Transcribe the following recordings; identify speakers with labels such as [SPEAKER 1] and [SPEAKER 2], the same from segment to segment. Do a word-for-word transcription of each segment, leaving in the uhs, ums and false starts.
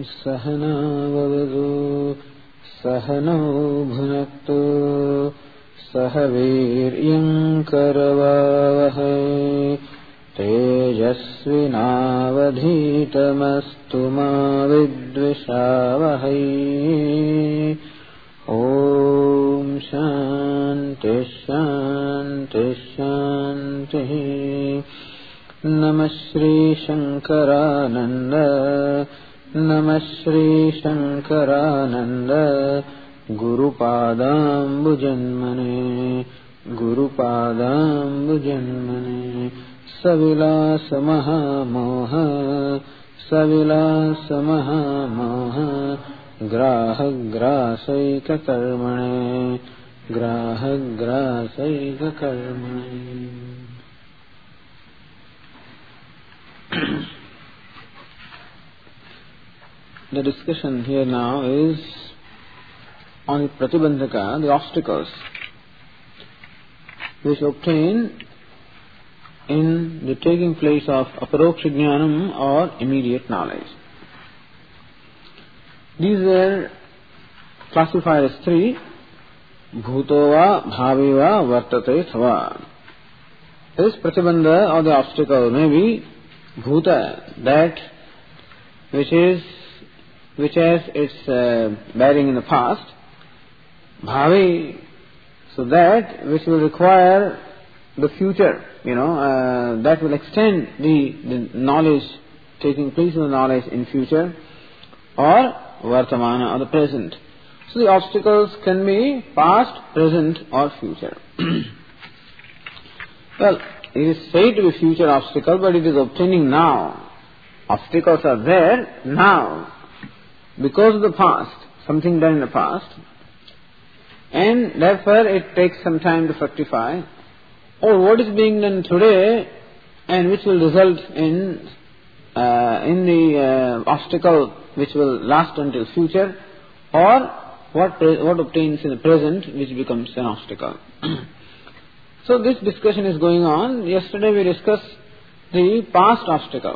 [SPEAKER 1] सहना ववतु सहनौ भुनक्तु सह वीर्यं करवावहै तेजस्विनावधीतमस्तु मा विद्विषावहै। ओम शांति शांति शांति। नमः श्री शंकरानंद नमः Shri Shankaranand गुरुपादाम्बुजन्मने गुरुपादाम्बुजन्मने। सविलास महामोह सविलास महामोह ग्राहग्रासैककर्मणे ग्राहग्रासैककर्मणे। The discussion here now is on pratibandhaka, the obstacles which obtain in the taking place of aparoksha jnanam or immediate knowledge. These were classified as three: bhutova, bhaviva, vartate thava. This pratibandha or the obstacle may be bhuta, that which is which has its uh, bearing in the past; bhavi, so that which will require the future, you know, uh, that will extend the, the knowledge, taking place in the knowledge in future; or vartamana, or the present. So the obstacles can be past, present, or future. Well, it is said to be future obstacle, but it is obtaining now. Obstacles are there now because of the past, something done in the past, and therefore it takes some time to fructify. Or what is being done today and which will result in uh, in the uh, obstacle which will last until future, or what pre- what obtains in the present which becomes an obstacle. So this discussion is going on. Yesterday we discussed the past obstacle.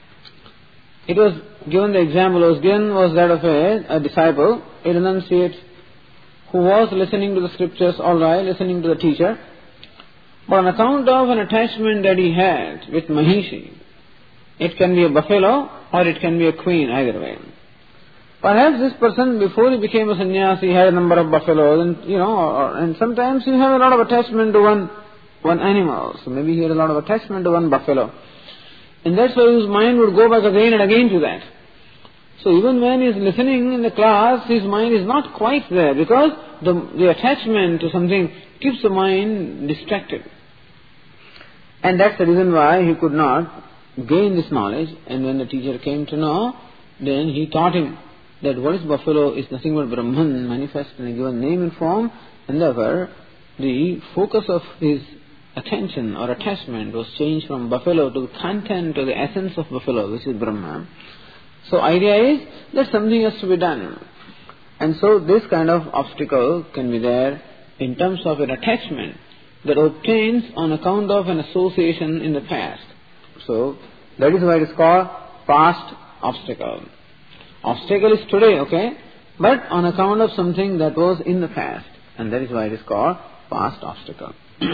[SPEAKER 1] It was given, the example was given was that of a, a disciple, a renunciate, who was listening to the scriptures, all right, listening to the teacher, but on account of an attachment that he had with Mahishi, it can be a buffalo or it can be a queen, either way. Perhaps this person, before he became a sannyasi, had a number of buffaloes, and you know, or, and sometimes you have a lot of attachment to one one animal. So maybe he had a lot of attachment to one buffalo, and that's why his mind would go back again and again to that. So even when he is listening in the class, his mind is not quite there, because the the attachment to something keeps the mind distracted. And that's the reason why he could not gain this knowledge. And when the teacher came to know, then he taught him that what is buffalo is nothing but Brahman manifest in a given name and form, and therefore the focus of his attention or attachment was changed from buffalo to the content, to the essence of buffalo, which is Brahman. So idea is that something has to be done. And so this kind of obstacle can be there in terms of an attachment that obtains on account of an association in the past. So that is why it is called past obstacle. Obstacle is today, okay, but on account of something that was in the past, and that is why it is called past obstacle.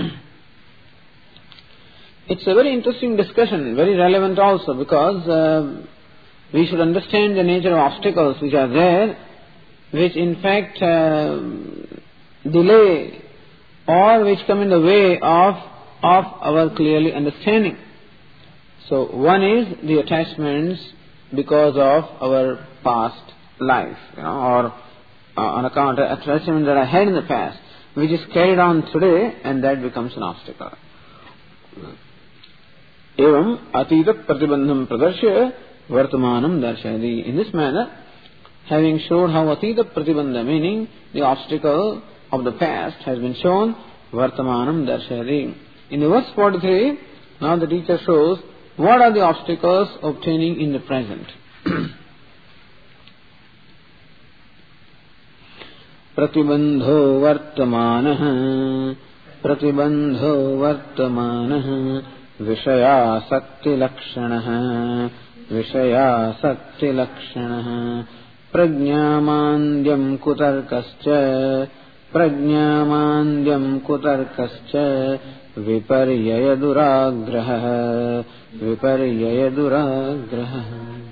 [SPEAKER 1] It's a very interesting discussion, very relevant also, because uh, we should understand the nature of obstacles which are there, which in fact uh, delay or which come in the way of, of our clearly understanding. So one is the attachments because of our past life, you know, or uh, on account of attachment that I had in the past, which is carried on today, and that becomes an obstacle. Evam atita pratibandham pradarshya vartamanam darshayati. In this manner, having shown how atita pratibandha, meaning the obstacle of the past, has been shown, vartamanam darshayati. In the verse forty-three, now the teacher shows what are the obstacles obtaining in the present. Pratibandho vartamanaha Pratibandho vartamanaha Vishaya sakti lakshanaha Vishayasakti-lakshanah Prajnamandyam kutarkascha Prajnamandyam kutarkascha Viparyaya-duragraha Viparyaya-duragraha.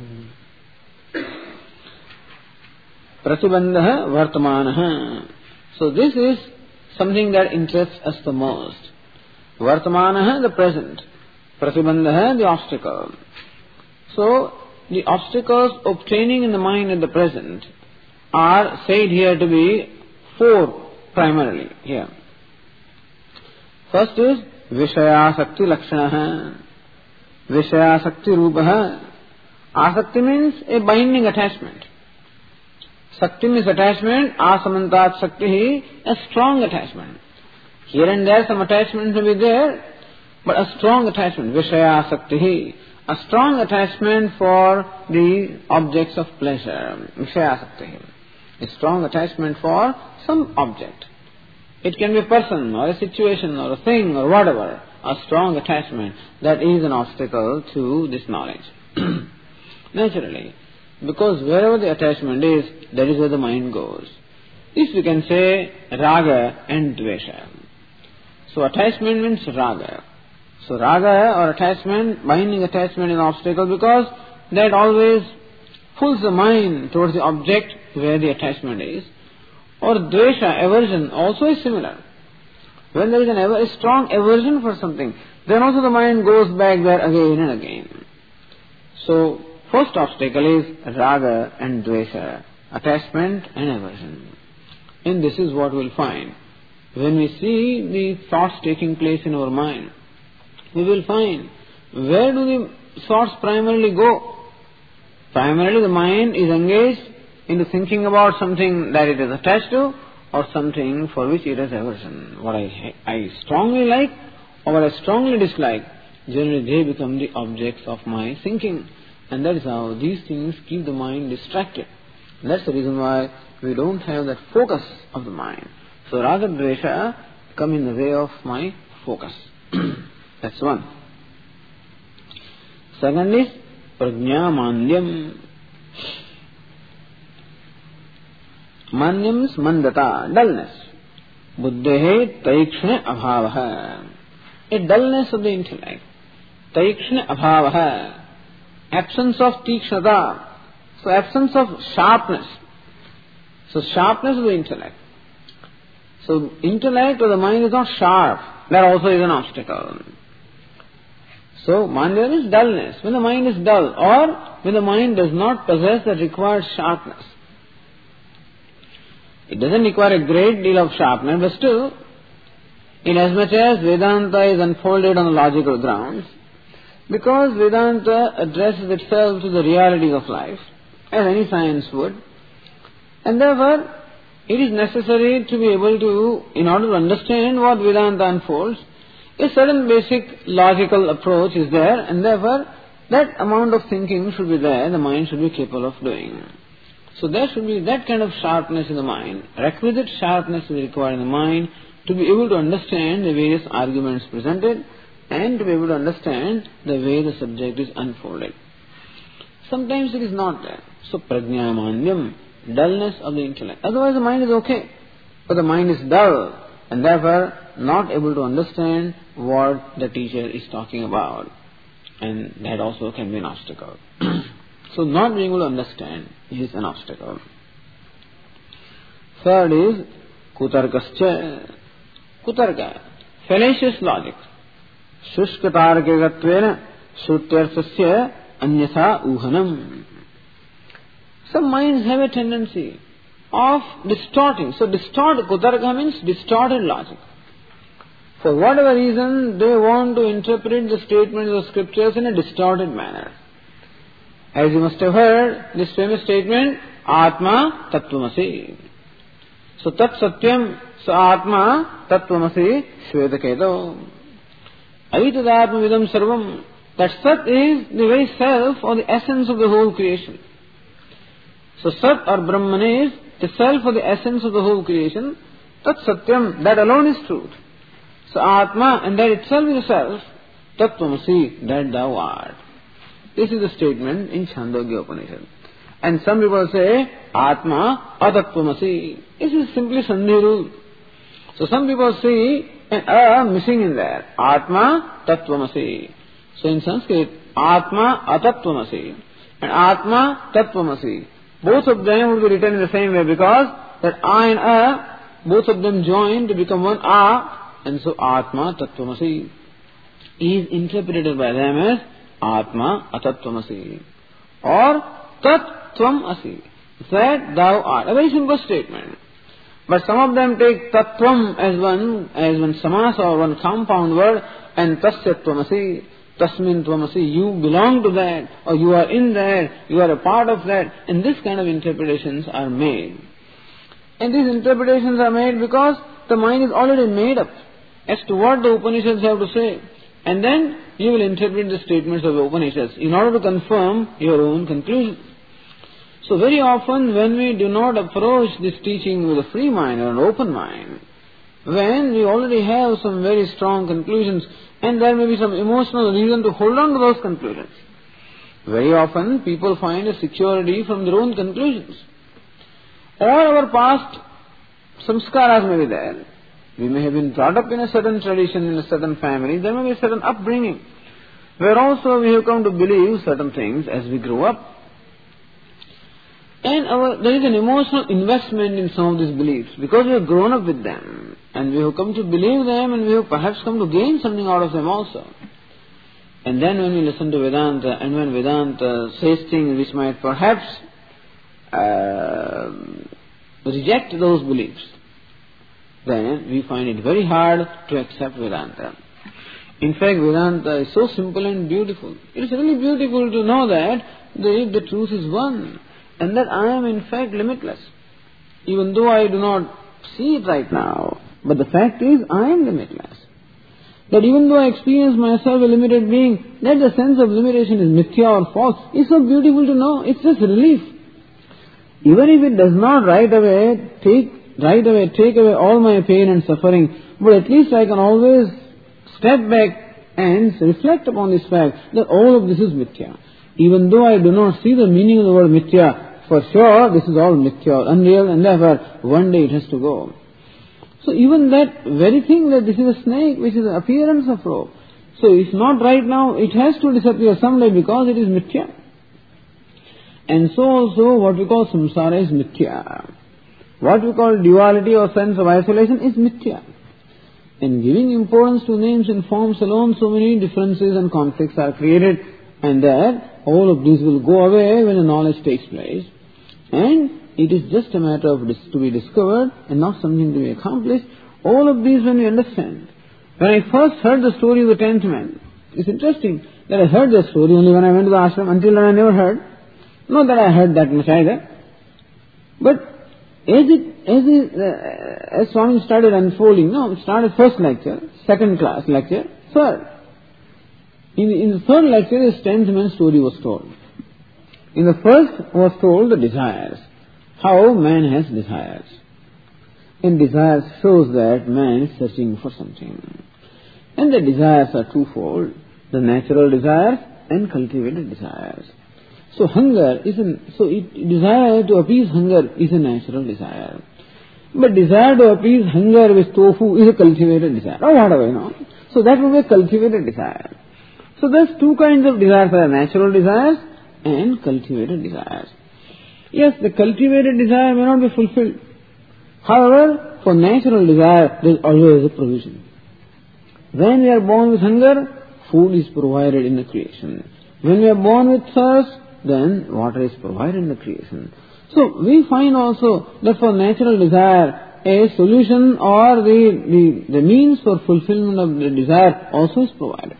[SPEAKER 1] Pratibandha vartamanaha. So this is something that interests us the most. Vartamanaha, the present. Pratibandha, the obstacle. So, the obstacles obtaining in the mind at the present are said here to be four primarily here. First is Vishayasakti Lakshanaha. Vishayasakti Rupaha. Asakti means a binding attachment. Sakti means attachment. Asamantat Sakti, a strong attachment. Here and there some attachment may be there, but a strong attachment. Vishayasakti, a strong attachment for the objects of pleasure. Vishayasakti, a strong attachment for some object. It can be a person or a situation or a thing or whatever. A strong attachment that is an obstacle to this knowledge. Naturally, because wherever the attachment is, that is where the mind goes. This we can say raga and dvesha. So attachment means raga. So raga or attachment, binding attachment is an obstacle because that always pulls the mind towards the object where the attachment is. Or dvesha, aversion, also is similar. When there is an ever, a strong aversion for something, then also the mind goes back there again and again. So, first obstacle is raga and dvesha, attachment and aversion. And this is what we'll find. When we see the thoughts taking place in our mind, we will find where do the thoughts primarily go. Primarily the mind is engaged into thinking about something that it is attached to or something for which it has aversion. What I, I strongly like or what I strongly dislike, generally they become the objects of my thinking. And that is how these things keep the mind distracted. And that's the reason why we don't have that focus of the mind. So raga dvesha come in the way of my focus. That's one. Second is prajna mandyam. Manyam is mandata, dullness. Buddhehe taikshna abhavaha. A dullness of the intellect. Taikshna abhavaha. Absence of tikshnata. So absence of sharpness. So sharpness of the intellect. So intellect or the mind is not sharp. That also is an obstacle. So mandya is dullness. When the mind is dull or when the mind does not possess the required sharpness. It doesn't require a great deal of sharpness, but still, in as much as Vedanta is unfolded on logical grounds, because Vedanta addresses itself to the realities of life, as any science would, and therefore, it is necessary to be able to, in order to understand what Vedanta unfolds, a certain basic logical approach is there, and therefore, that amount of thinking should be there, the mind should be capable of doing. So there should be that kind of sharpness in the mind, requisite sharpness is required in the mind to be able to understand the various arguments presented and to be able to understand the way the subject is unfolded. Sometimes it is not there. So prajna mandyam, dullness of the intellect. Otherwise the mind is okay, but the mind is dull and therefore not able to understand what the teacher is talking about. And that also can be an obstacle. So not being able to understand is an obstacle. Third is kutarkascha. Kutarka, fallacious logic. Shushkatarkegatvena shrutyarthasya anyatha uhanam. Some minds have a tendency of distorting. So distort, kutarka means distorted logic. For whatever reason, they want to interpret the statements of scriptures in a distorted manner. As you must have heard, this famous statement, Atma Tattvamasi. So Tat Satyam, so Atma Tattvamasi Shvetaketo. Avitadatma Vidam Sarvam. That Sat is the very self or the essence of the whole creation. So Sat or Brahman is the self or the essence of the whole creation. Tat Satyam, that alone is truth. So Atma, and that itself is the self. Tattvamasi, that thou art. This is the statement in Chandogya Upanishad. And some people say, Atma Atatvamasi. This is simply Sandhi rule. So some people see an A missing in there. Atma Tattvamasi. So in Sanskrit, Atma Atatvamasi and Atma Tattvamasi. Both of them would be written in the same way because that A and A, both of them join to become one A, and so Atma Tattvamasi is interpreted by them as Atma Atatvamasi or Tattvam-asi, that thou art. A very simple statement. But some of them take Tattvam as one, as one samasa or one compound word, and Tasyatvamasi, Tasmin Tvamasi, you belong to that, or you are in there, you are a part of that, and this kind of interpretations are made. And these interpretations are made because the mind is already made up as to what the Upanishads have to say. And then you will interpret the statements of the Upanishads in order to confirm your own conclusion. So very often when we do not approach this teaching with a free mind or an open mind, when we already have some very strong conclusions and there may be some emotional reason to hold on to those conclusions, very often people find a security from their own conclusions. Or our past samskaras may be there. We may have been brought up in a certain tradition, in a certain family. There may be a certain upbringing, where also we have come to believe certain things as we grow up. And our, there is an emotional investment in some of these beliefs because we have grown up with them and we have come to believe them and we have perhaps come to gain something out of them also. And then when we listen to Vedanta and when Vedanta says things which might perhaps uh, reject those beliefs, then we find it very hard to accept Vedanta. In fact, Vedanta is so simple and beautiful. It is really beautiful to know that the, the truth is one and that I am in fact limitless. Even though I do not see it right now, but the fact is I am limitless. That even though I experience myself a limited being, that the sense of limitation is mithya or false is so beautiful to know. It's just relief. Even if it does not right away take right away take away all my pain and suffering, but at least I can always step back and reflect upon this fact that all of this is mithya. Even though I do not see the meaning of the word mithya, for sure this is all mithya, unreal, and therefore one day it has to go. So even that very thing that this is a snake, which is an appearance of rope, so if not right now, it has to disappear someday because it is mithya. And so also what we call samsara is mithya. What we call duality or sense of isolation is mithya. And giving importance to names and forms alone, so many differences and conflicts are created, and that all of these will go away when the knowledge takes place. And it is just a matter of dis- to be discovered and not something to be accomplished. All of these when we understand. When I first heard the story of the tenth man, it's interesting that I heard that story only when I went to the ashram. Until then I never heard. Not that I heard that much either. But as it, as it, uh, as Swami started unfolding, no, it started first lecture, second class lecture, third. In, in the third lecture, the tenth man story was told. In the first was told the desires, how man has desires. And desires shows that man is searching for something. And the desires are twofold, the natural desires and cultivated desires. So hunger is a, so it, desire to appease hunger is a natural desire. But desire to appease hunger with tofu is a cultivated desire. Or whatever, you know. So that would be a cultivated desire. So there's two kinds of desires, there are natural desires and cultivated desires. Yes, the cultivated desire may not be fulfilled. However, for natural desire, there is always a provision. When we are born with hunger, food is provided in the creation. When we are born with thirst, then water is provided in the creation. So we find also that for natural desire, a solution or the, the, the means for fulfillment of the desire also is provided.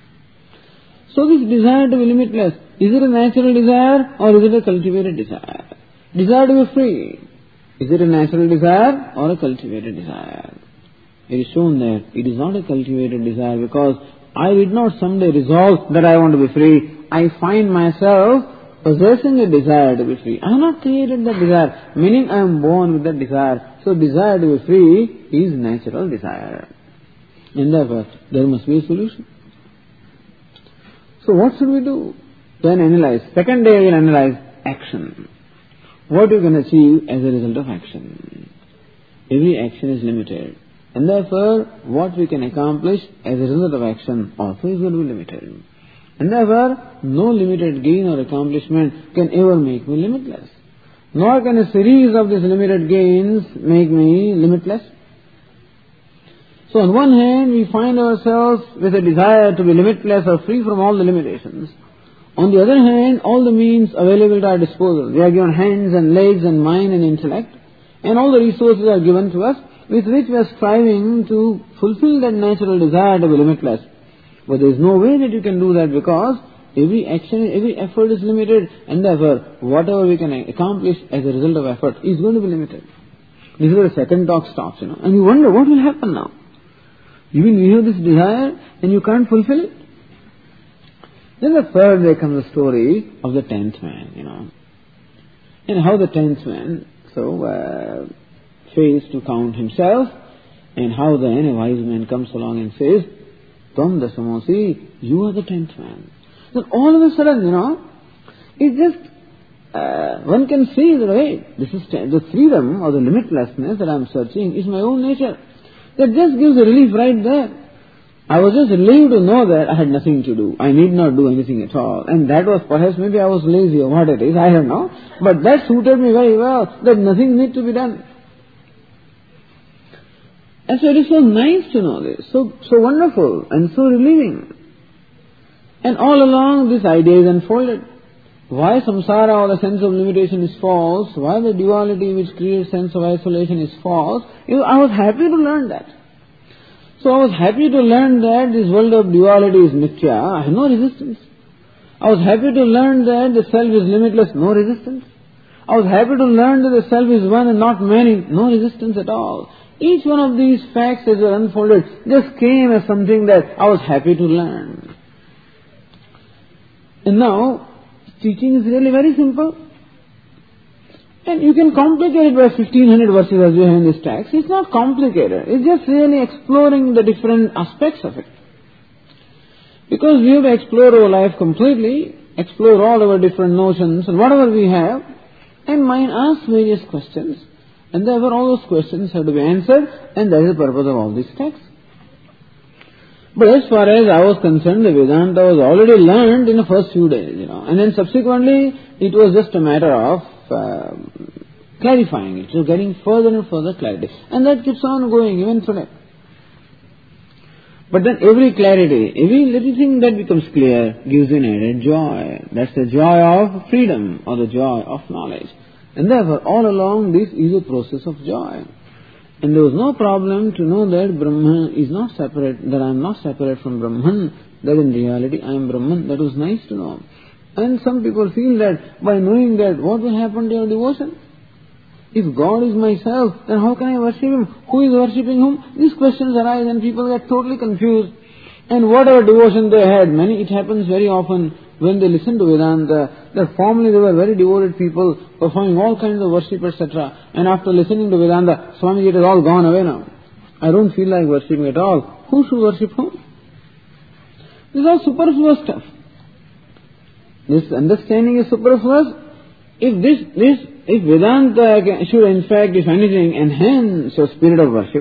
[SPEAKER 1] So this desire to be limitless, is it a natural desire or is it a cultivated desire? Desire to be free, is it a natural desire or a cultivated desire? It is shown that it is not a cultivated desire because I did not someday resolve that I want to be free. I find myself possessing a desire to be free. I have not created that desire, meaning I am born with that desire. So desire to be free is natural desire. And therefore, there must be a solution. So what should we do? Then analyze. Second day you will analyze action. What you can achieve as a result of action. Every action is limited. And therefore, what we can accomplish as a result of action also is going to be limited. And therefore, no limited gain or accomplishment can ever make me limitless. Nor can a series of these limited gains make me limitless. So on one hand, we find ourselves with a desire to be limitless or free from all the limitations. On the other hand, all the means available at our disposal. We are given hands and legs and mind and intellect, and all the resources are given to us with which we are striving to fulfill that natural desire to be limitless. But there is no way that you can do that because every action, every effort is limited, and therefore whatever we can accomplish as a result of effort is going to be limited. This is where the second talk stops, you know, and you wonder what will happen now. Even you have this desire and you can't fulfill it. Then the third day comes the story of the tenth man, you know. And how the tenth man, so, uh, fails to count himself, and how then a wise man comes along and says, Tam Dasamosi, you are the tenth man. Then all of a sudden, you know, it just, uh, one can see that, hey, this is ten, the freedom or the limitlessness that I am searching is my own nature. That just gives a relief right there. I was just relieved to know that I had nothing to do. I need not do anything at all. And that was perhaps, maybe I was lazy or what it is, I don't know. But that suited me very well, that nothing need to be done. And so it is so nice to know this, so, so wonderful and so relieving. And all along this idea is unfolded. Why samsara or the sense of limitation is false, why the duality which creates sense of isolation is false, you know, I was happy to learn that. So I was happy to learn that this world of duality is mithya, I have no resistance. I was happy to learn that the self is limitless, no resistance. I was happy to learn that the self is one and not many, no resistance at all. Each one of these facts as were unfolded just came as something that I was happy to learn. And now, teaching is really very simple. And you can complicate it by fifteen hundred verses as we have in this text. It's not complicated. It's just really exploring the different aspects of it. Because we have to explore our life completely, explore all our different notions and whatever we have, and mind ask various questions. And therefore all those questions have to be answered, and that is the purpose of all these texts. But as far as I was concerned, the Vedanta was already learned in the first few days, you know. And then subsequently, it was just a matter of uh, clarifying it, so getting further and further clarity. And that keeps on going even today. But then every clarity, every little thing that becomes clear gives an added joy. That's the joy of freedom or the joy of knowledge. And therefore, all along, this is a process of joy. And there was no problem to know that Brahman is not separate, that I am not separate from Brahman, that in reality I am Brahman. That was nice to know. And some people feel that by knowing that, what will happen to your devotion? If God is myself, then how can I worship Him? Who is worshipping whom? These questions arise and people get totally confused. And whatever devotion they had, many, it happens very often when they listen to Vedanta, that formerly they were very devoted people, performing all kinds of worship, et cetera. And after listening to Vedanta, Swamiji, it has all gone away now. I don't feel like worshipping at all. Who should worship whom? This is all superfluous stuff. This understanding is superfluous. If this, this, if Vedanta should in fact, if anything, enhance your spirit of worship,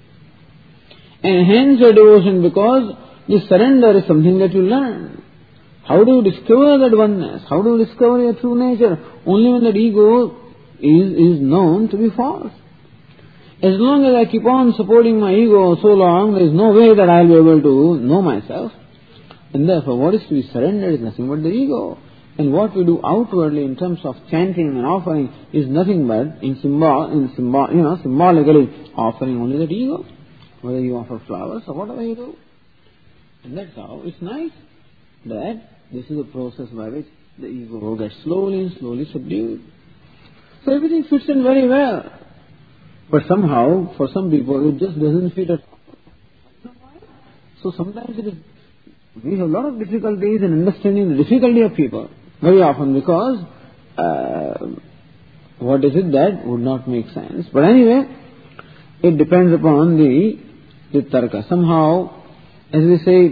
[SPEAKER 1] enhance your devotion, because this surrender is something that you learn. How do you discover that oneness? How do you discover your true nature? Only when that ego is, is known to be false. As long as I keep on supporting my ego so long, there is no way that I will be able to know myself. And therefore, what is to be surrendered is nothing but the ego. And what we do outwardly in terms of chanting and offering is nothing but in symbol, in symbol, you know, symbolically offering only that ego. Whether you offer flowers or whatever you do. And that's how it's nice that this is a process by which the ego gets slowly and slowly subdued. So everything fits in very well. But somehow, for some people, it just doesn't fit at all. So sometimes it is, we have a lot of difficulties in understanding the difficulty of people. Very often because, uh, what is it that would not make sense. But anyway, it depends upon the, the tarka. Somehow, as we say,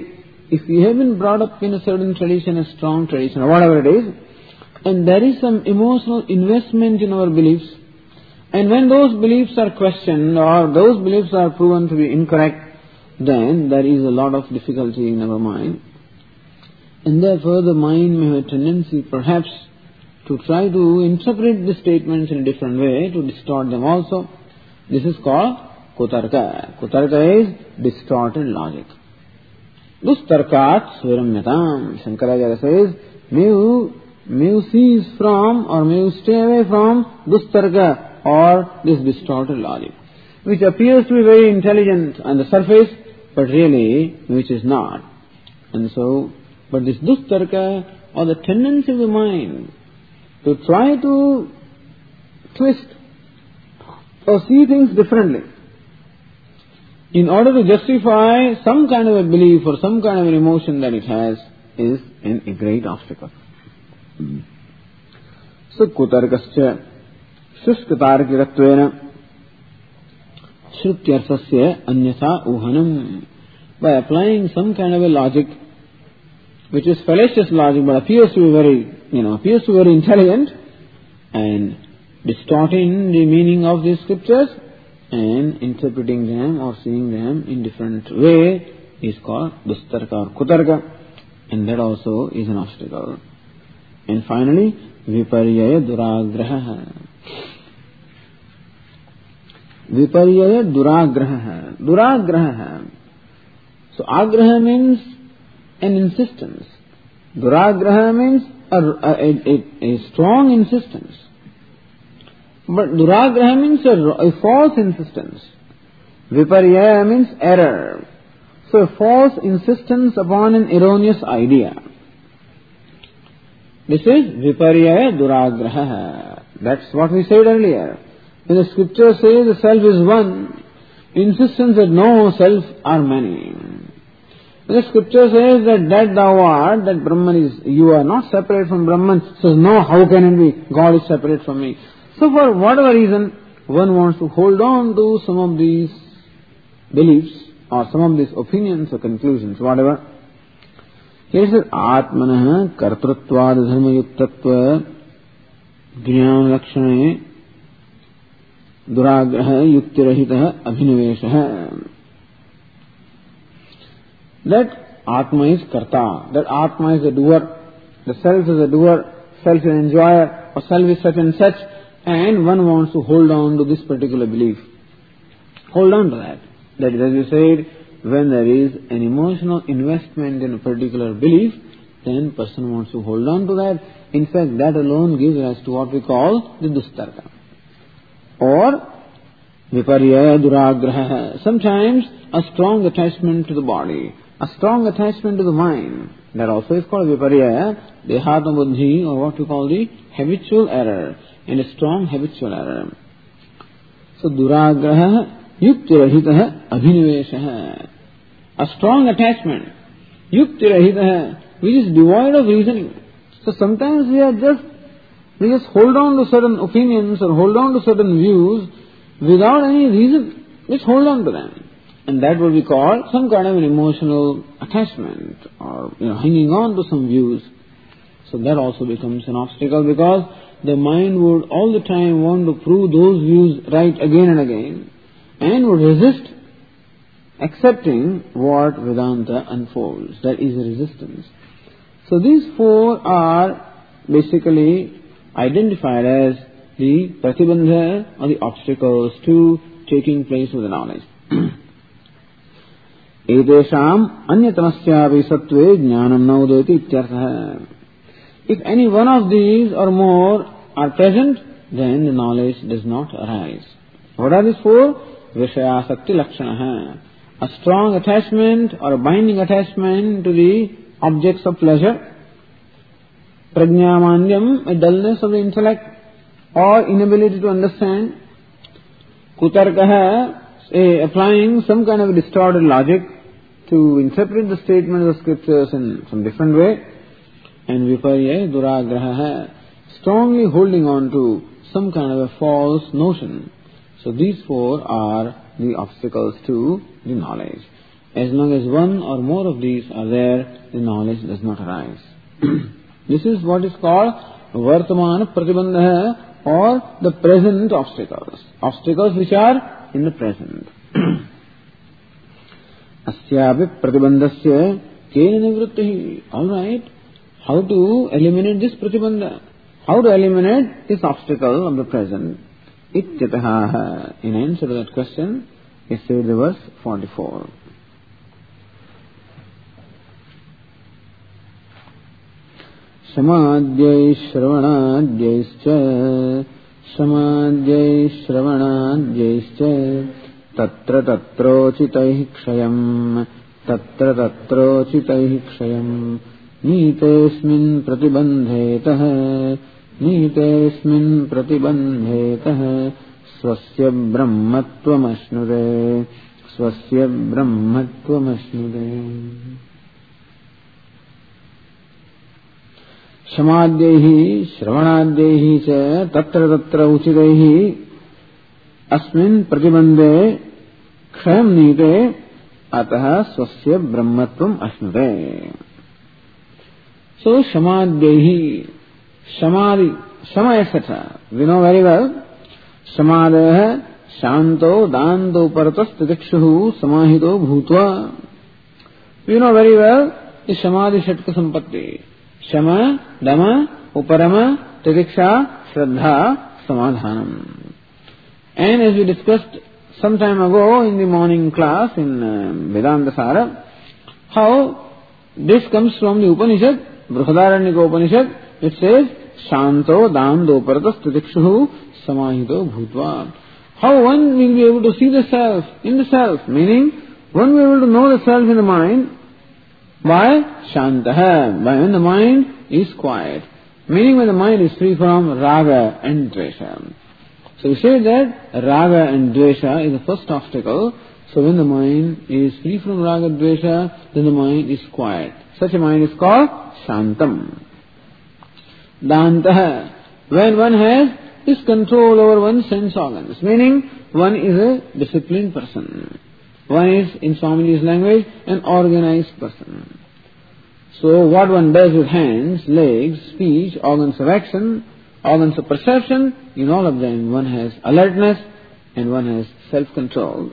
[SPEAKER 1] if we have been brought up in a certain tradition, a strong tradition, or whatever it is, and there is some emotional investment in our beliefs, and when those beliefs are questioned or those beliefs are proven to be incorrect, then there is a lot of difficulty in our mind. And therefore the mind may have a tendency perhaps to try to interpret the statements in a different way, to distort them also. This is called kutarka. Kutarka is distorted logic. Dustarkat sviramyatam. Shankaracharya says, may you, may you cease from or may you stay away from dustarka or this distorted logic, which appears to be very intelligent on the surface, but really which is not. And so, but this dustarka or the tendency of the mind to try to twist or see things differently in order to justify some kind of a belief or some kind of an emotion that it has is an, a great obstacle. So, kutarkascha shushkatarkirattvena shrutyarthasya anyatha uhanam. By applying some kind of a logic which is fallacious logic but appears to be very, you know, appears to be very intelligent, and distorting the meaning of these scriptures and interpreting them or seeing them in different way is called dustarka or kutarka, and that also is an obstacle. And finally, viparyaya duragraha. Viparyaya duragraha. Duragraha. So agraha means an insistence. Duragraha means a, a, a, a strong insistence. But duragraha means a, a false insistence. Viparyaya means error. So a false insistence upon an erroneous idea. This is viparyaya duragraha. That's what we said earlier. When the scripture says the self is one, insistence that no self are many. When the scripture says that that thou art, that Brahman is, you are not separate from Brahman, says no, how can it be? God is separate from me. So for whatever reason, one wants to hold on to some of these beliefs or some of these opinions or conclusions, whatever. Here it says, Atmanah kartrutvad dharma yuktatva jnana lakshane duragraha yuktirahitah abhinaveshah. That Atma is karta, that Atma is a doer, the self is a doer, self is an enjoyer, or self is such and such, and one wants to hold on to this particular belief. Hold on to that. That is, as you said, when there is an emotional investment in a particular belief, then person wants to hold on to that. In fact, that alone gives rise to what we call the dustarka. Or viparyaya duragraha. Sometimes a strong attachment to the body, a strong attachment to the mind. That also is called viparyaya, dehata buddhi, or what we call the habitual error, and a strong habitual error. So duragraha yuktirahitah abhiniveshah. A strong attachment, yuktirahitah, which is devoid of reasoning. So sometimes we are just, we just hold on to certain opinions or hold on to certain views without any reason. Just hold on to them. And that would be called some kind of an emotional attachment or, you know, hanging on to some views. So that also becomes an obstacle because the mind would all the time want to prove those views right again and again and would resist accepting what Vedanta unfolds. That is a resistance. So these four are basically identified as the pratibandha or the obstacles to taking place with the knowledge. Etesham anyatanasyapi sattve jnanam na udeti ityartha. If any one of these or more are present, then the knowledge does not arise. What are these four? Vishayasakti lakshanaha. A strong attachment or a binding attachment to the objects of pleasure. Prajnamanyam, a dullness of the intellect or inability to understand. Kutarkaha, a, applying some kind of a distorted logic to interpret the statement of the scriptures in some different way. And viparya duragraha, strongly holding on to some kind of a false notion. So these four are the obstacles to the knowledge. As long as one or more of these are there, the knowledge does not arise. This is what is called Vartamana Pratibandha, or the present obstacles. Obstacles which are in the present. Asyapi Pratibandhasya Kena Nivrittihi. Alright, how to eliminate this Pratibandha? How to eliminate this obstacle of the present? Ityataha. In answer to that question, is said the verse forty-four. Samadhyai Shravanadyaischya Samadhyai Shravanadyaischya Tatra Tatrocitaih Kshayam Tatra Tatrocitaih Kshayam Nitesmin Pratibandhetah Nitesmin Pratibandhetah Swasya Brahmatvam Ashnude Swasya Brahmatvam Ashnude. Shamadhyaihi Shravanadhyaihi cha Tatra Tatra Uchidaihi Asmin Pratibandhe Kshayam Nite Ataha Swasya Brahmatvam Ashnude. So Shamadhyaihi, Samadhi, Shama et cetera. We know very well. Samadhyah Shanto Danto Paratas Titikshuhu Samahito Bhutva. We know very well the Samadhi Shatka Sampatti. Shama, Dama, Uparama, Titiksha, Shraddha, Samadhanam. And as we discussed some time ago in the morning class in uh, Vedanta Sara, how this comes from the Upanishad, Brihadaranyaka Upanishad, it says, Shanto Dando Paratas Titikshuhu Samahito Bhutva. How one will be able to see the self in the self, meaning one will be able to know the self in the mind by Shantaha, by when the mind is quiet, meaning when the mind is free from Raga and Dvesha. So we say that Raga and Dvesha is the first obstacle. So when the mind is free from Raga and Dvesha, then the mind is quiet. Such a mind is called Shantam. Dantaha, when one has this control over one's sense organs, meaning one is a disciplined person. One is, in Swamiji's language, an organized person. So what one does with hands, legs, speech, organs of action, organs of perception, in all of them one has alertness and one has self-control.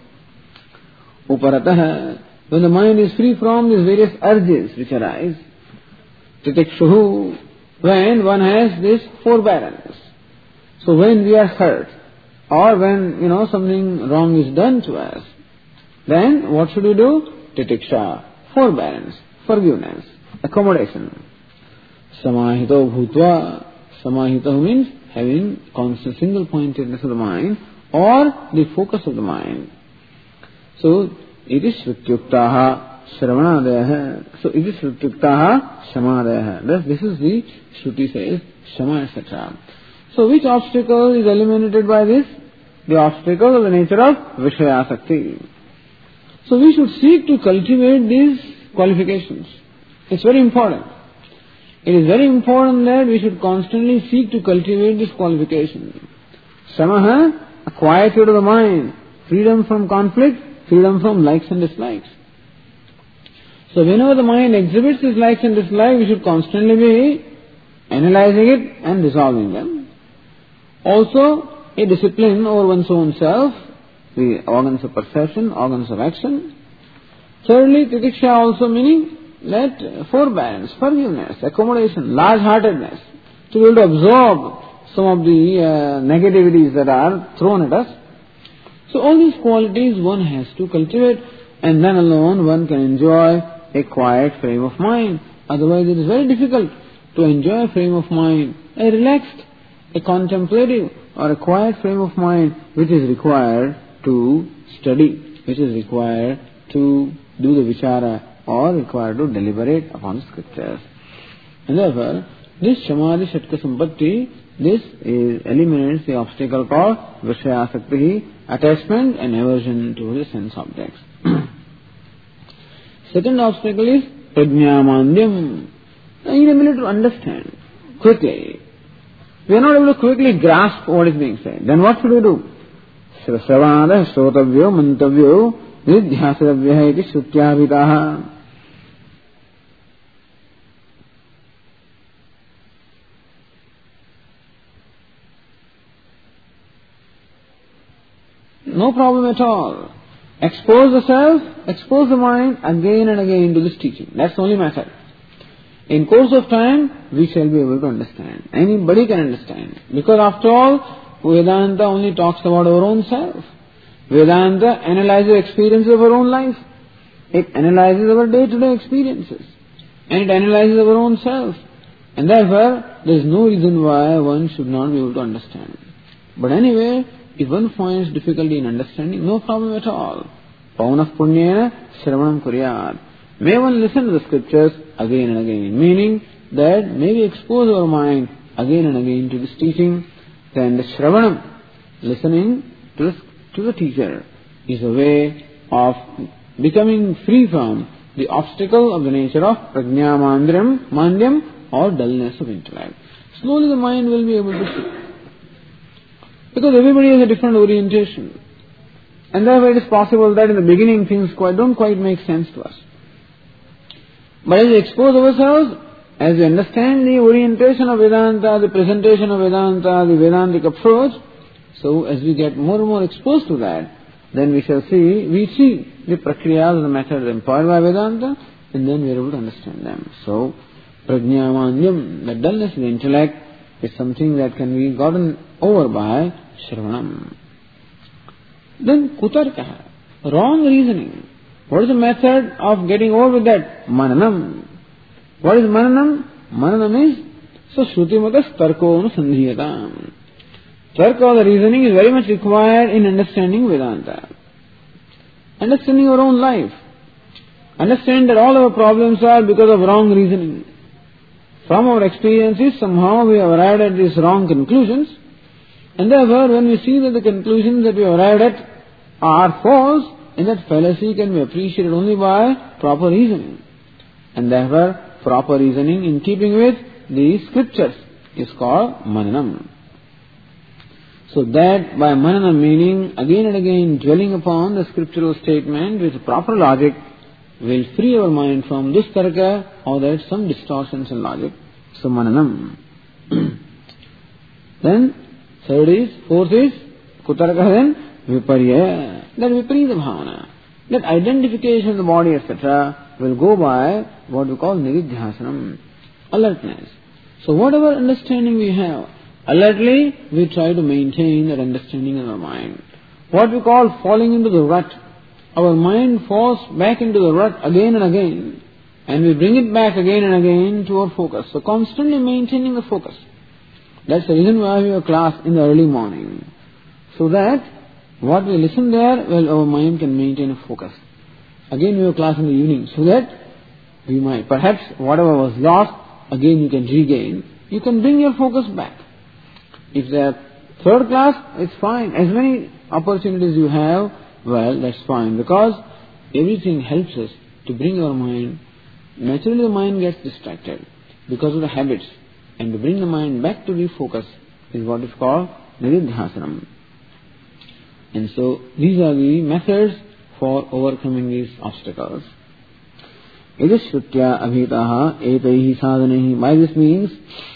[SPEAKER 1] Uparataha, when the mind is free from these various urges which arise. Titikshuhu, when one has this forbearance. So when we are hurt, or when, you know, something wrong is done to us, then what should we do? Titiksha, forbearance, forgiveness, accommodation. Samahito bhutva. Samahito means having constant single pointedness of the mind or the focus of the mind. So it is shrutyuktaha shravanadayaha. So it is shrutyuktaha shamadayaha. Thus this is the Shruti says shama et cetera. So which obstacle is eliminated by this? The obstacle of the nature of Vishayasakti. So we should seek to cultivate these qualifications. It's very important. It is very important that we should constantly seek to cultivate this qualification. Samaha, a quietude of the mind, freedom from conflict, freedom from likes and dislikes. So whenever the mind exhibits its likes and dislikes, we should constantly be analyzing it and resolving them. Also, a discipline over one's own self, the organs of perception, organs of action. Thirdly, titiksha also meaning that forbearance, forgiveness, accommodation, large-heartedness, to be able to absorb some of the uh, negativities that are thrown at us. So all these qualities one has to cultivate, and then alone one can enjoy a quiet frame of mind. Otherwise it is very difficult to enjoy a frame of mind, a relaxed, a contemplative or a quiet frame of mind which is required to study, which is required to do the vichara or required to deliberate upon scriptures. And therefore, this Samadhi Shatka Sampatti, this is, eliminates the obstacle called Vishayasakti, attachment and aversion to the sense objects. Second obstacle is Prajnamandyam, inability to understand quickly. We are not able to quickly grasp what is being said. Then what should we do? Sravana, Shrotavyo, Mantavyo, निध्यासव्यः इति श्रुत्याभितः. No problem at all. Expose the self, expose the mind again and again to this teaching. That's the only method. In course of time, we shall be able to understand. Anybody can understand. Because after all, Vedanta only talks about our own self. Vedanta analyzes experiences of our own life. It analyzes our day-to-day experiences. And it analyzes our own self. And therefore, there is no reason why one should not be able to understand. But anyway, if one finds difficulty in understanding, no problem at all. Paunah punyena shravanam kuryat. May one listen to the scriptures again and again. Meaning that may we expose our mind again and again to this teaching. Then the shravanam, listening to the, to the teacher, is a way of becoming free from the obstacle of the nature of prajna mandryam, mandyam, or dullness of intellect. Slowly the mind will be able to see. Because everybody has a different orientation. And therefore it is possible that in the beginning things quite, don't quite make sense to us. But as we expose ourselves, as we understand the orientation of Vedanta, the presentation of Vedanta, the Vedantic approach, so as we get more and more exposed to that, then we shall see, we see the prakriyas, the methods employed by Vedanta, and then we are able to understand them. So, prajnamanyam, the dullness of the intellect, is something that can be gotten over by Shravanam. Then kutarka, wrong reasoning. What is the method of getting over with that? Mananam. What is mananam? Mananam is so shrutimatas tarko anusandhiyatam. Tarka, the reasoning, is very much required in understanding Vedanta. Understanding our own life. Understand that all our problems are because of wrong reasoning. From our experiences, somehow we have arrived at these wrong conclusions. And therefore, when we see that the conclusions that we have arrived at are false, and that fallacy can be appreciated only by proper reasoning. And therefore, proper reasoning in keeping with the scriptures is called mananam. So that by mananam meaning, again and again dwelling upon the scriptural statement with proper logic, will free our mind from dustarka or that some distortions in logic. So mananam. Then, third is, fourth is, kutarka then, viparya. That viparita bhavana. That identification of the body, et cetera, will go by what we call niridhyasanam, alertness. So whatever understanding we have, alertly we try to maintain that understanding in our mind. What we call falling into the rut. Our mind falls back into the rut again and again, and we bring it back again and again to our focus. So constantly maintaining the focus. That's the reason why we have class in the early morning. So that what we listen there, well, our mind can maintain a focus. Again we have class in the evening, so that we might, perhaps whatever was lost, again you can regain. You can bring your focus back. If the third class, it's fine. As many opportunities you have, well, that's fine, because everything helps us to bring our mind. Naturally the mind gets distracted because of the habits, and to bring the mind back to refocus is what is called niridhyasanam. And so these are the methods for overcoming these obstacles. Idis shrutya abhitaha etaihi sadhanaihi. By this means,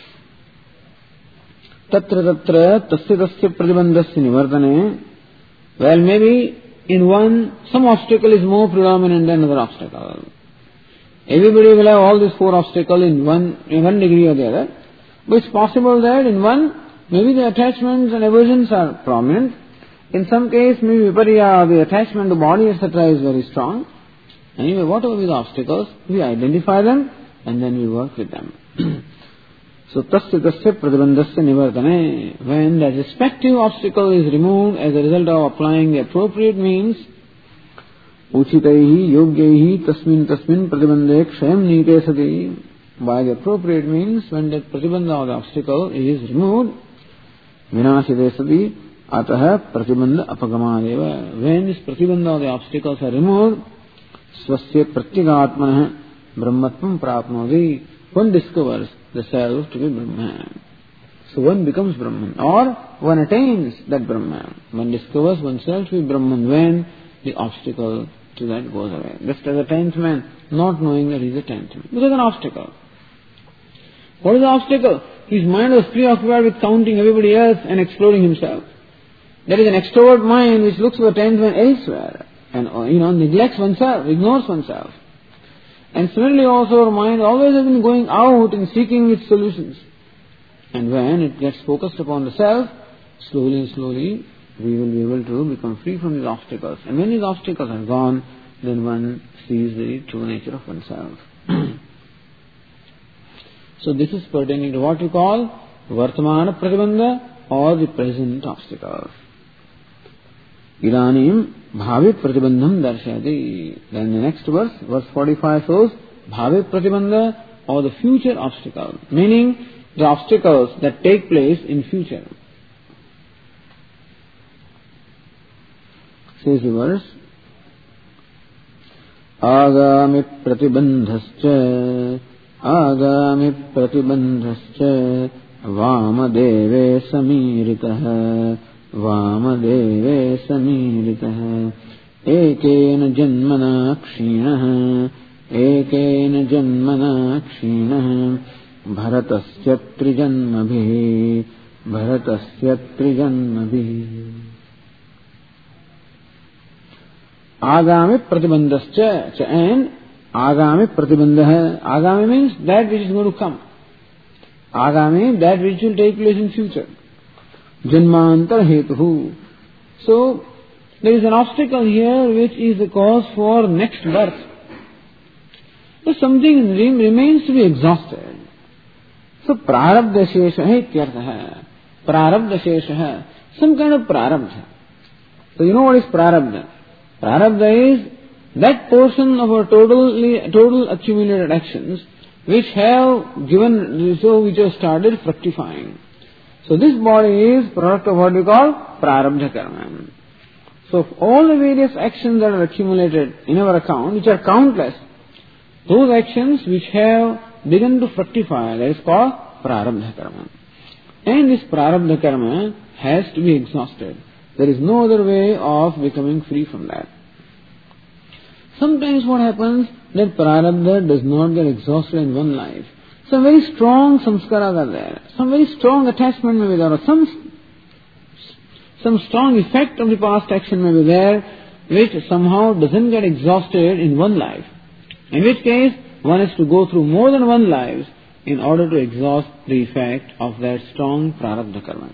[SPEAKER 1] tatra tatra tasya tasya pratibandhasya nivartane. Well, maybe in one, some obstacle is more predominant than another obstacle. Everybody will have all these four obstacles in one, in one degree or the other. But it's possible that in one, maybe the attachments and aversions are prominent. In some case, maybe viparya, the attachment to body, et cetera is very strong. Anyway, whatever be the obstacles, we identify them and then we work with them. So, tasya tasya pratibandhasya nivartane. When that respective obstacle is removed as a result of applying the appropriate means, uchitaihi yogyaihi tasmin tasmin pratibandhe kshayam nite sati. By the appropriate means, when that pratibandha or the obstacle is removed, vinashite sati ataha pratibandha apagamadeva. When this pratibandha or the obstacles are removed, swasya pratyagatmanah brahmatvam prapnodi. One discovers the self to be Brahman. So one becomes Brahman, or one attains that Brahman. One discovers oneself to be Brahman when the obstacle till that goes away. Just as a tenth man, not knowing that he is a tenth man. Because an obstacle. What is the obstacle? His mind was preoccupied with counting everybody else and exploring himself. There is an extrovert mind which looks for a tenth man elsewhere and, you know, neglects oneself, ignores oneself. And similarly also our mind always has been going out and seeking its solutions. And when it gets focused upon the self, slowly and slowly we will be able to become free from these obstacles. And when these obstacles are gone, then one sees the true nature of oneself. So this is pertaining to what we call Vartamana Pratibandha or the present obstacles. Idanim Bhavi Pratibandham Darshati. Then the next verse, verse forty-five shows Bhavi Pratibandha or the future obstacle. Meaning the obstacles that take place in future. Says the verse, Agami Pratibandhascha Agami Pratibandhascha Vamadeve Samiritah Vamadeve Samiritah Ekena Janmana Kshinah Ekena Janmana Kshinah Bharatasya Trijanmabhi Bharatasya Trijanmabhi Agami Pratibandhascha and Agami Pratibandha. Agami means that which is going to come. Agami, that which will take place in future. Janmantar hetuhu. So, there is an obstacle here which is the cause for next birth. So, something remains to be exhausted. So, prarabdha shesha ityartha. Prarabdha shesha. Some kind of prarabdha. So, you know what is prarabdha? Prarabdha is that portion of our totally, total accumulated actions which have given, so which have started fructifying. So this body is product of what we call prarabdha karma. So all the various actions that are accumulated in our account, which are countless, those actions which have begun to fructify, that is called prarabdha karma. And this prarabdha karma has to be exhausted. There is no other way of becoming free from that. Sometimes what happens, that prarabdha does not get exhausted in one life. Some very strong samskaras are there. Some very strong attachment may be there. Or some, some strong effect of the past action may be there, which somehow doesn't get exhausted in one life. In which case, one has to go through more than one life in order to exhaust the effect of that strong prarabdha karma.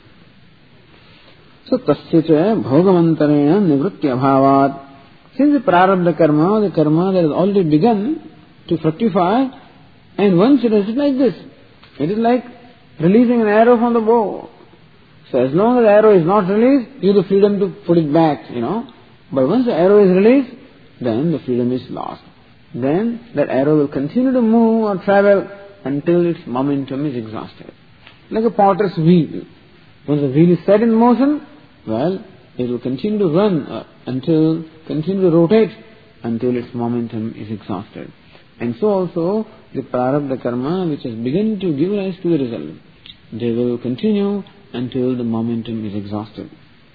[SPEAKER 1] So, tasya cha bhogamantarena nivritya bhavat. Since the prarabdha karma, the karma that has already begun to fructify, and once it is like this, it is like releasing an arrow from the bow. So as long as the arrow is not released, you have the freedom to put it back, you know. But once the arrow is released, then the freedom is lost. Then that arrow will continue to move or travel until its momentum is exhausted. Like a potter's wheel. Once the wheel is set in motion, well, it will continue to run uh, until, continue to rotate until its momentum is exhausted. And so also, the prarabdha karma which has begun to give rise to the result, they will continue until the momentum is exhausted.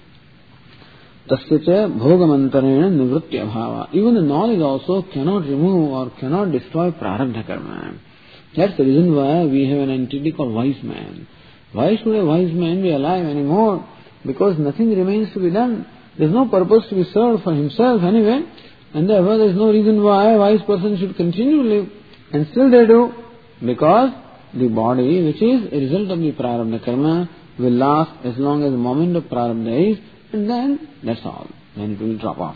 [SPEAKER 1] Tasya cha bhogamantarena nivritya bhava. Even the knowledge also cannot remove or cannot destroy prarabdha karma. That's the reason why we have an entity called wise man. Why should a wise man be alive anymore? Because nothing remains to be done. There is no purpose to be served for himself anyway, and therefore there is no reason why a wise person should continue to live. And still they do, because the body, which is a result of the prarabdha karma, will last as long as the moment of prarabdha is, and then that's all. Then it will drop off.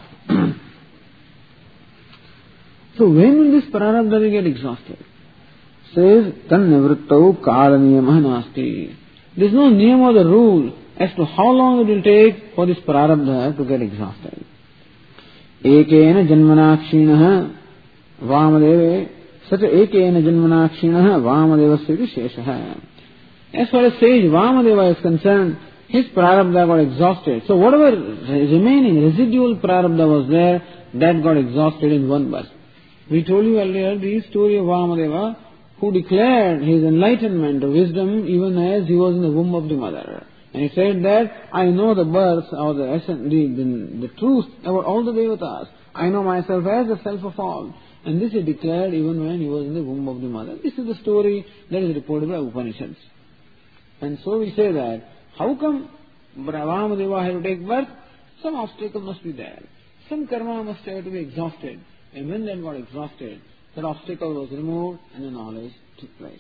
[SPEAKER 1] So when will this prarabdha get exhausted? Says, tan nivrittau kala niyamah nasti. There is no niyam or the rule as to how long it will take for this prarabdha to get exhausted. Ekena janmanakshinaha vamadeve. Such a ekena janmanakshinaha vamadevasya sheshaha. As far as sage Vamadeva is concerned, his prarabdha got exhausted. So whatever remaining residual prarabdha was there, that got exhausted in one burst. We told you earlier the story of Vamadeva, who declared his enlightenment of wisdom even as he was in the womb of the mother. And he said that, I know the birth or the essence, the, the, the truth about all the devatas. I know myself as the self of all. And this he declared even when he was in the womb of the mother. This is the story that is reported by Upanishads. And so we say that, how come Vamadeva had to take birth? Some obstacle must be there. Some karma must have to be exhausted. And when that got exhausted, that obstacle was removed and the knowledge took place.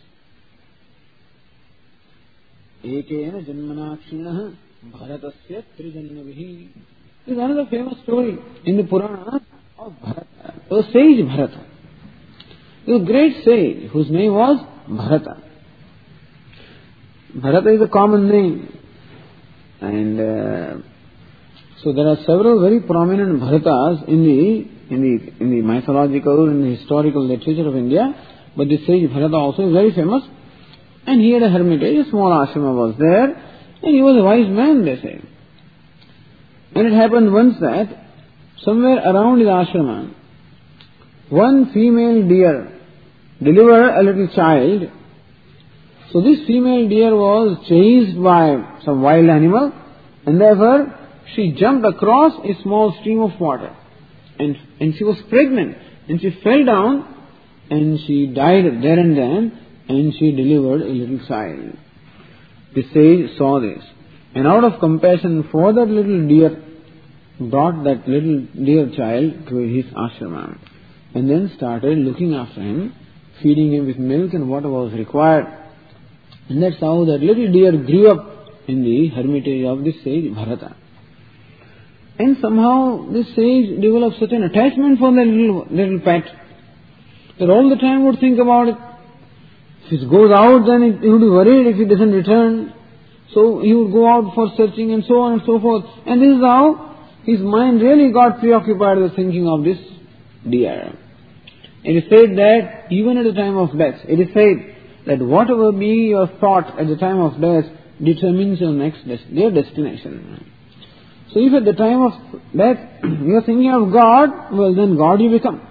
[SPEAKER 1] Ekena janmana kshinaha bharatasya trijanmavihi. This is another famous story in the Purana of Bharata. It was sage Bharata. He was a great sage whose name was Bharata. Bharata is a common name. And uh, so there are several very prominent Bharatas in the, in the, in the mythological and the historical literature of India. But this sage Bharata also is very famous. And he had a hermitage, a small ashrama was there. And he was a wise man, they say. And it happened once that somewhere around his ashrama, one female deer delivered a little child. So this female deer was chased by some wild animal, and therefore she jumped across a small stream of water. And, and she was pregnant, and she fell down, and she died there and then, and she delivered a little child. The sage saw this, and out of compassion for that little deer, brought that little dear child to his ashrama and then started looking after him, feeding him with milk and whatever was required. And that's how that little deer grew up in the hermitage of this sage Bharata. And somehow this sage developed such an attachment for that little, little pet that all the time would think about it. If it goes out, then it, he would be worried if it doesn't return. So he would go out for searching and so on and so forth. And this is how his mind really got preoccupied with thinking of this deer. It is said that even at the time of death, it is said that whatever be your thought at the time of death determines your next des- your destination. So if at the time of death you are thinking of God, well then God you become.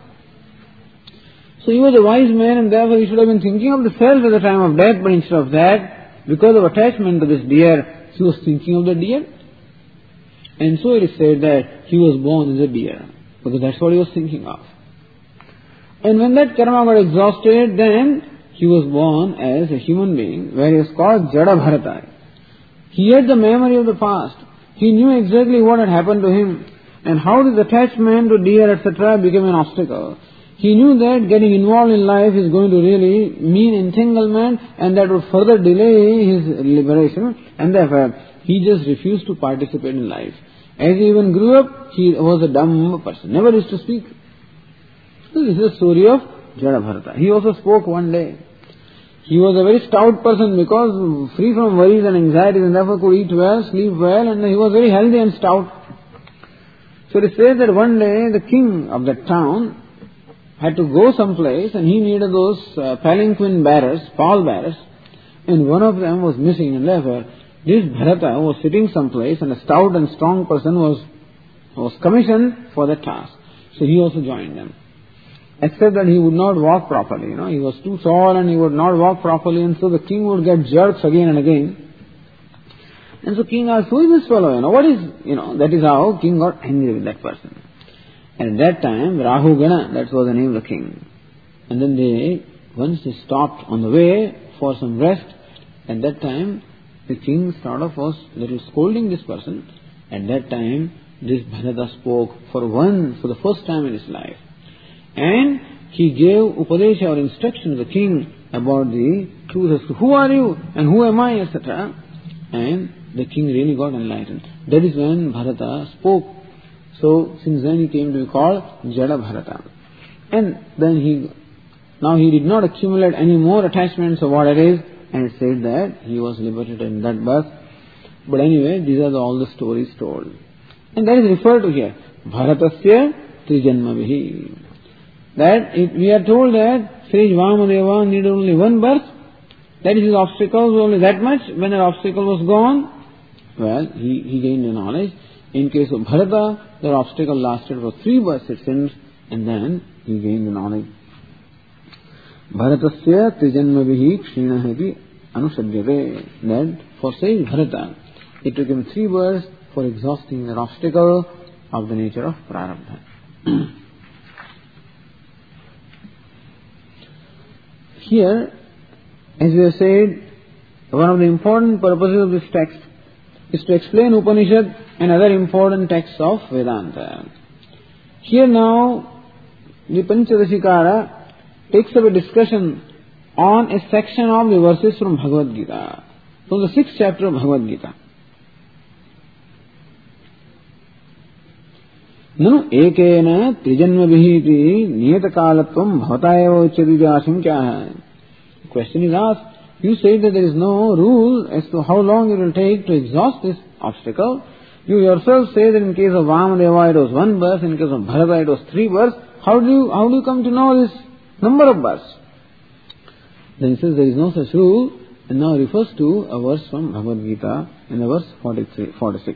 [SPEAKER 1] So he was a wise man and therefore he should have been thinking of the self at the time of death, but instead of that, because of attachment to this deer, he was thinking of the deer. And so it is said that he was born as a deer, because that's what he was thinking of. And when that karma got exhausted, then he was born as a human being, where he was called Jada Bharata. He had the memory of the past. He knew exactly what had happened to him, and how this attachment to deer, et cetera became an obstacle. He knew that getting involved in life is going to really mean entanglement, and that would further delay his liberation, and therefore he just refused to participate in life. As he even grew up, he was a dumb person, never used to speak. So this is the story of Jada Bharata. He also spoke one day. He was a very stout person because free from worries and anxieties, and therefore could eat well, sleep well, and he was very healthy and stout. So it says that one day the king of that town had to go someplace, and he needed those uh, palanquin bearers, pall bearers, and one of them was missing, and therefore this Bharata was sitting someplace, and a stout and strong person was was commissioned for the task. So he also joined them. Except that he would not walk properly, you know, he was too tall and he would not walk properly, and so the king would get jerks again and again. And so king asked, who is this fellow, you know, what is, you know, that is how king got angry with that person. And at that time, Rahu Gana, that was the name of the king. And then they, once they stopped on the way for some rest, at that time, the king sort of was a little scolding this person. At that time, this Bharata spoke for one, for the first time in his life. And he gave Upadesha or instruction to the king about the truth as to who are you and who am I, et cetera. And the king really got enlightened. That is when Bharata spoke. So since then he came to be called Jada Bharata. And then he, now he did not accumulate any more attachments of what it is, and it said that he was liberated in that birth. But anyway, these are the, all the stories told. And that is referred to here. Bharatasya Trijanmavihi. That it, we are told that Sri Vamadeva needed only one birth. That is, his obstacles were only that much. When that obstacle was gone, well, he, he gained the knowledge. In case of Bharata, that obstacle lasted for three births, it seems, and then he gained the knowledge. Bharatasya trijanmavihi kshinahati anusadyate. That for saying Bharata, it took him three births for exhausting that obstacle of the nature of prarabdha. Here, as we have said, one of the important purposes of this text is to explain Upanishad and other important texts of Vedanta. Here now, the Panchadashikara takes up a discussion on a section of the verses from Bhagavad Gita, from the sixth chapter of Bhagavad Gita. ननु एकेन त्रिजन्म विहिति नियत कालत्वम भवता एव उच्यते इति आशंका है. Question is asked. You say that there is no rule as to how long it will take to exhaust this obstacle. You yourself say that in case of Vamadeva it was one verse, in case of Bharata it was three verse. How do you how do you come to know this number of verse? Then he says there is no such rule, and now refers to a verse from Bhagavad Gita in the verse forty-three, forty-six.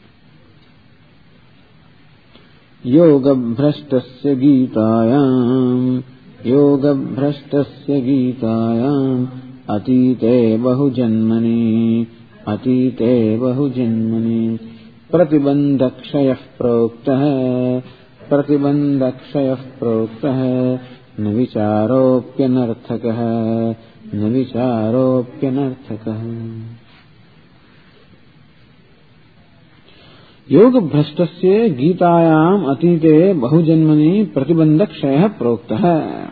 [SPEAKER 1] योगभ्रष्टस्य गीतायाम् योगभ्रष्टस्य गीतायाम् अतीते बहुजन्मनि अतीते बहुजन्मनि प्रतिबन्धक्षयः प्रोक्तः प्रतिबन्धक्षयः प्रोक्तः न विचारोऽप्यनर्थकः न विचारोऽप्यनर्थकः. योग भ्रष्टस्य गीतायाम अतीते बहुजन्मनि प्रतिबंधक्षयः प्रोक्तः.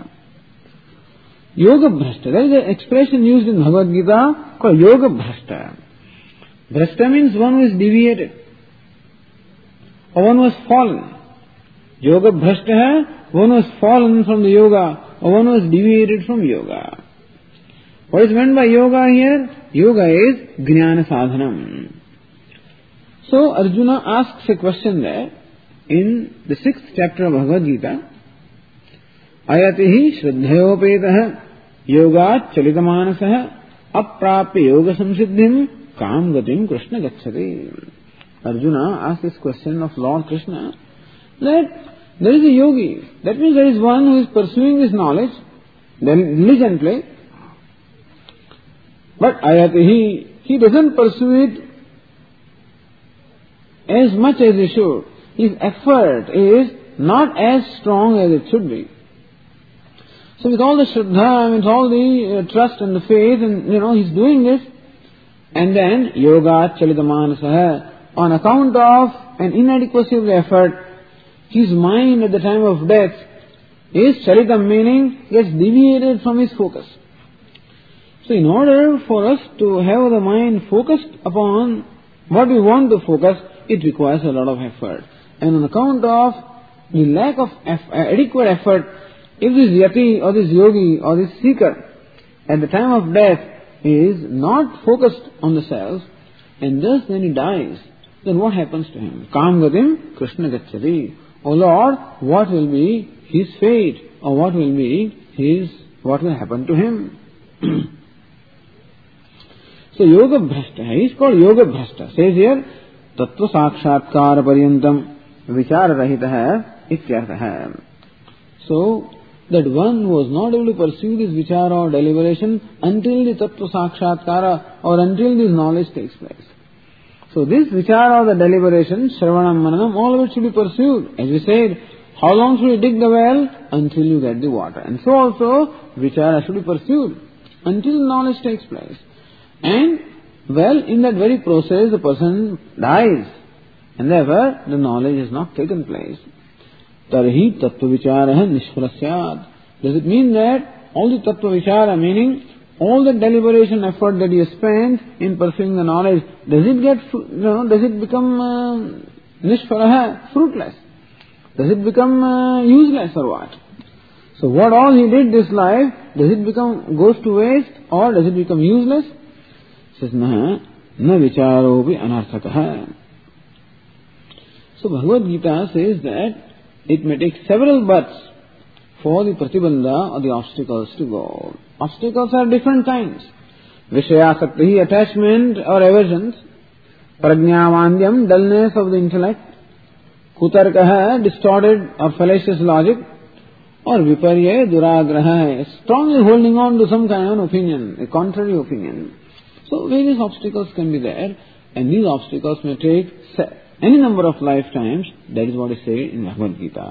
[SPEAKER 1] योग भ्रष्ट, that is the expression used in Bhagavad Gita called yoga bhrashta. Bhrashta means one who is deviated or one who has fallen. Yoga bhrashta hai one who has fallen from the yoga or one who has deviated from yoga. What is meant by yoga here? Yoga is jnana sadhanam. So Arjuna asks a question there in the sixth chapter of Bhagavad Gita. Ayatihi shraddhayopetah yogat chalitamanasaha aprapya yoga samsiddhim kam gatim Krishna gacchati. Arjuna asks this question of Lord Krishna that there is a yogi. That means there is one who is pursuing this knowledge diligently. But ayatihi, he doesn't pursue it as much as he should. His effort is not as strong as it should be. So with all the shraddha, with all the uh, trust and the faith, and you know, he's doing this, and then yoga chalitamanasaha, on account of an inadequacy of the effort, his mind at the time of death is chalitam, meaning gets deviated from his focus. So in order for us to have the mind focused upon what we want to focus, it requires a lot of effort. And on account of the lack of eff- adequate effort, if this yati or this yogi or this seeker at the time of death is not focused on the self, and thus when he dies, then what happens to him? Kam gatim Krishna gacchati. O Lord, what will be his fate, or what will be his, what will happen to him? So yoga bhrashta, he is called yoga bhrashta. Says here, तत्व साक्षात्कार पर्यंतम विचार रहित है इत्यर्थ है. So that one who was not able to pursue this vichara or deliberation until the tattva sakshatkara or until this knowledge takes place. So this vichara or the deliberation, shravanam mananam, all of it should be pursued. As we said, how long should you dig the well? Until you get the water. And so also vichara should be pursued until knowledge takes place. And well, in that very process, the person dies, and therefore the knowledge has not taken place. Tarhi tattva vicharaha nishfalasyat. Does it mean that all the tattva vichara, meaning all the deliberation effort that you spend in pursuing the knowledge, does it get, you know, does it become uh, nishfalaha, fruitless? Does it become uh, useless or what? So what all he did this life, does it become, goes to waste, or does it become useless? Says, na, na vicharopi anarthakaha. So Bhagavad Gita says that it may take several births for the pratibandha or the obstacles to go. Obstacles are different kinds. Vishayasakti, attachment or aversions. Prajnavandyam, dullness of the intellect. Kutarkaha, distorted or fallacious logic. Or viparya, duragraha, strongly holding on to some kind of opinion, a contrary opinion. So various obstacles can be there, and these obstacles may take any number of lifetimes. That is what is said in Bhagavad Gita.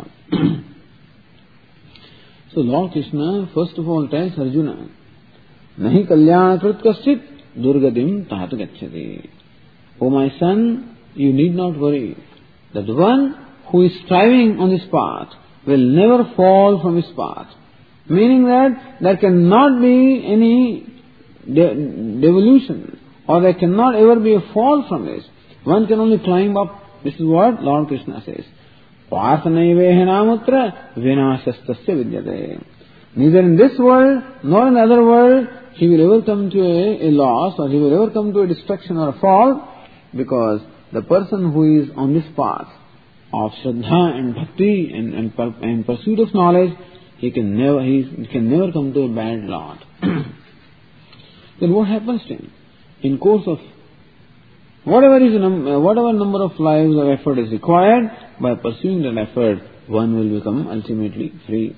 [SPEAKER 1] So Lord Krishna first of all tells Arjuna, Nahi kalyana krit kaschit durgadim tat gacchati. O my son, you need not worry. That the one who is striving on this path will never fall from his path. Meaning that there cannot be any de- devolution, or there cannot ever be a fall from this. One can only climb up. This is what Lord Krishna says. Pasanaivehenamutra vinashastasya vidyate. Neither in this world nor in the other world he will ever come to a, a loss, or he will ever come to a destruction or a fall, because the person who is on this path of Shraddha and Bhakti and, and, and pursuit of knowledge, he can never he, he can never come to a bad lot. Then what happens to him? In course of whatever is num- whatever number of lives or effort is required, by pursuing that effort, one will become ultimately free.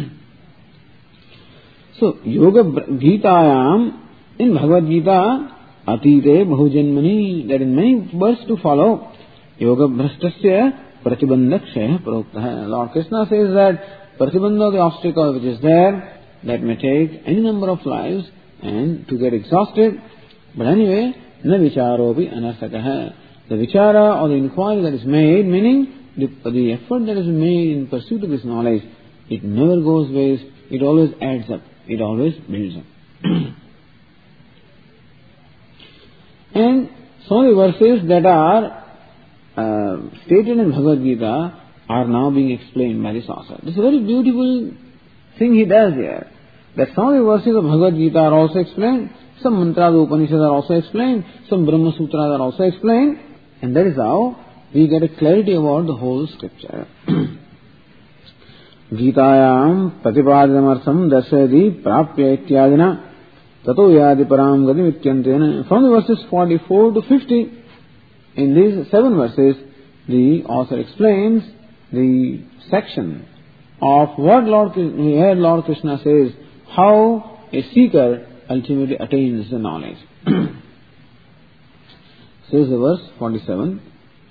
[SPEAKER 1] So, Yoga Gitayam, in Bhagavad Gita, Atite Bahujanmani, there is many verses to follow. Yoga Bhrastasya Pratibandakshaya Proktaha. Lord Krishna says that Pratibandha, the obstacle which is there, that may take any number of lives and to get exhausted. But anyway, na vicharopi anasakaha. The vichara or the inquiry that is made, meaning the, the effort that is made in pursuit of this knowledge, it never goes waste, it always adds up, it always builds up. And some of the verses that are uh, stated in Bhagavad Gita are now being explained by this author. This is a very beautiful thing he does here. That some of the verses of Bhagavad Gita are also explained, some mantras of Upanishads are also explained, some Brahma Sutras are also explained, and that is how we get a clarity about the whole scripture. Gitayam Pratipadamarsam Darsayadi Prapya Ityadina Tato Yadi Param Gadim Ityantena. From the verses forty-four to fifty, in these seven verses, the author explains the section of what Lord, here Lord Krishna says, how a seeker ultimately attains the knowledge. Says the verse forty-seven.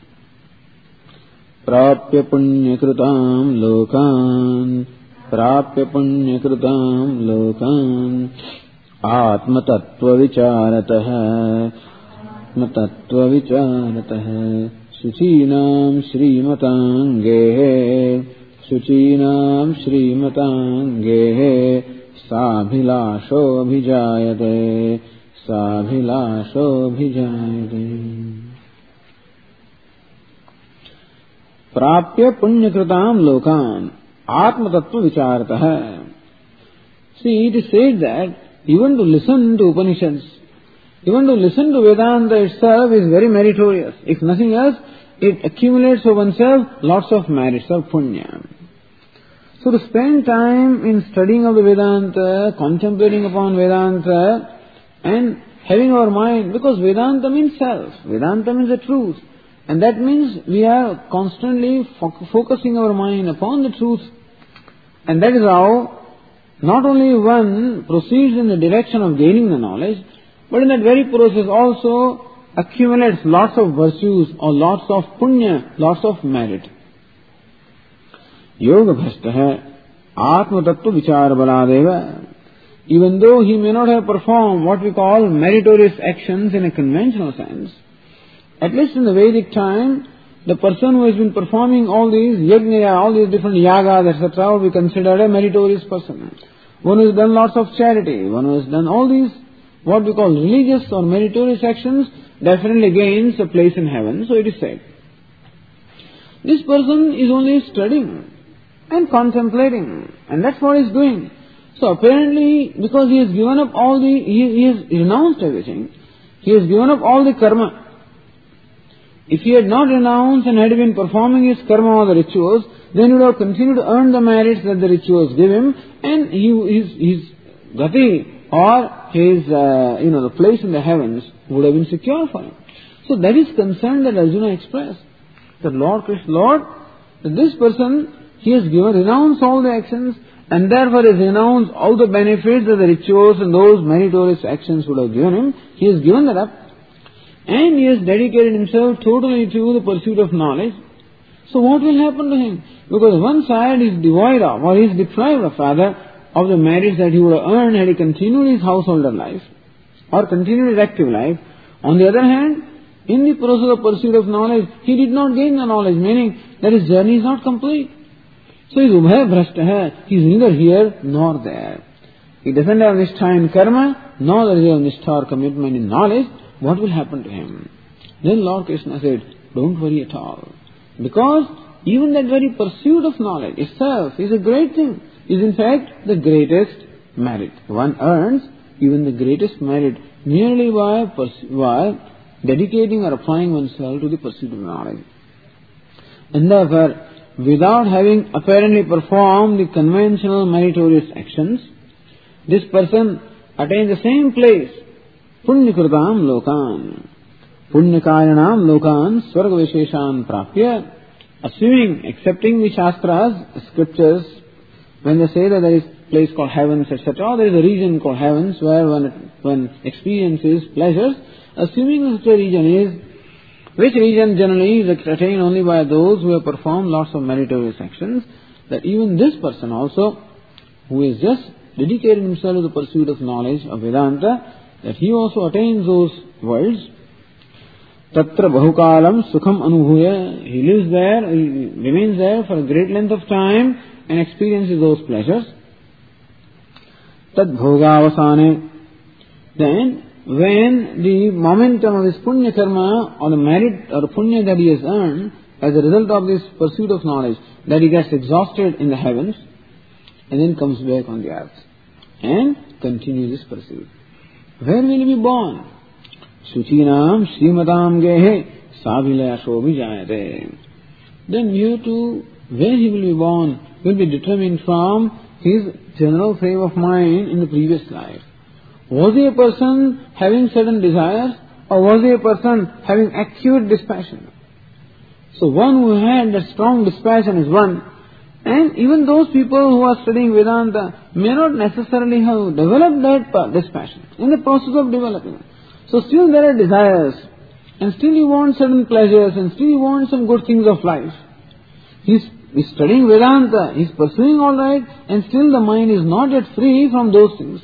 [SPEAKER 1] Prapya punyakritam lokan, prapya punyakritam lokan, atma tattva vicharatah, atma tattva vicharatah, suchinam shrimatangehe, suchinam shrimatangehe, sabhilasho bhijayate, sabhilasho bhijayate. Prapya punyakritam lokan, atma tattva vicharatah. See, it is said that even to listen to Upanishads, even to listen to Vedanta itself is very meritorious. If nothing else, it accumulates for oneself lots of merits of punya. So to spend time in studying of the Vedanta, contemplating upon Vedanta, and having our mind, because Vedanta means self, Vedanta means the truth. And that means we are constantly fo- focusing our mind upon the truth. And that is how not only one proceeds in the direction of gaining the knowledge, but in that very process also accumulates lots of virtues or lots of punya, lots of merit. Yoga bhastah atma tattva vichara baladeva. Even though he may not have performed what we call meritorious actions in a conventional sense, at least in the Vedic time, the person who has been performing all these yajna, all these different yagas, et cetera, will be considered a meritorious person. One who has done lots of charity, one who has done all these, what we call religious or meritorious actions, definitely gains a place in heaven, so it is said. This person is only studying and contemplating, and that's what he is doing. So apparently, because he has given up all the, he, he has renounced everything, he has given up all the karma. If he had not renounced and had been performing his karma or the rituals, then he would have continued to earn the merits that the rituals give him, and he, his, his gati or his, uh, you know, the place in the heavens would have been secure for him. So that is concern that Arjuna expressed. That Lord Krishna, Lord, that this person, he has given, renounced all the actions, and therefore has renounced all the benefits that the rituals and those meritorious actions would have given him. He has given that up. and he has dedicated himself totally to the pursuit of knowledge, so what will happen to him? Because one side is devoid of, or he is deprived of rather, of the merits that he would have earned had he continued his householder life, or continued his active life. On the other hand, in the process of pursuit of knowledge, he did not gain the knowledge, meaning that his journey is not complete. So he is ubhay bhrashta hai, he is neither here nor there. He doesn't have nishtha in karma, nor does he have nishtha or commitment in knowledge. What will happen to him? Then Lord Krishna said, don't worry at all. Because even that very pursuit of knowledge itself is a great thing, is in fact the greatest merit. One earns even the greatest merit merely by, pers- by dedicating or applying oneself to the pursuit of knowledge. And therefore, without having apparently performed the conventional meritorious actions, this person attains the same place, punyakritam lokan, punyakayanam lokan, swarga visheshan prapya, assuming, accepting the shastras, the scriptures, when they say that there is a place called heavens, et cetera, there is a region called heavens where one, one experiences pleasures, assuming such a region is, which region generally is attained only by those who have performed lots of meritorious actions, that even this person also, who is just dedicated himself to the pursuit of knowledge of Vedanta, that he also attains those worlds. Tatra bahukalam sukham anubhuya, he lives there, he remains there for a great length of time and experiences those pleasures. Tad bhogavasane, then when the momentum of his punya karma or the merit or the punya that he has earned as a result of this pursuit of knowledge, that he gets exhausted in the heavens and then comes back on the earth and continues this pursuit. Where will he be born? Suchinam Srimatam Gehe Savilasho Vijayate. Then you too, where he will be born will be determined from his general frame of mind in the previous life. Was he a person having certain desires, or was he a person having acute dispassion? So one who had that strong dispassion is one, and even those people who are studying Vedanta may not necessarily have developed that dispassion in the process of developing. So still there are desires, and still he wants certain pleasures, and still he wants some good things of life. He's, he's studying Vedanta, he's pursuing all right, and still the mind is not yet free from those things.